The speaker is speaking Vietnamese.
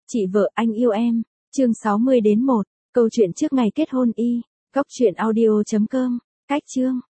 Chị vợ anh yêu em, chương 60 đến 1, câu chuyện trước ngày kết hôn y, góc truyện audio.com, cách chương.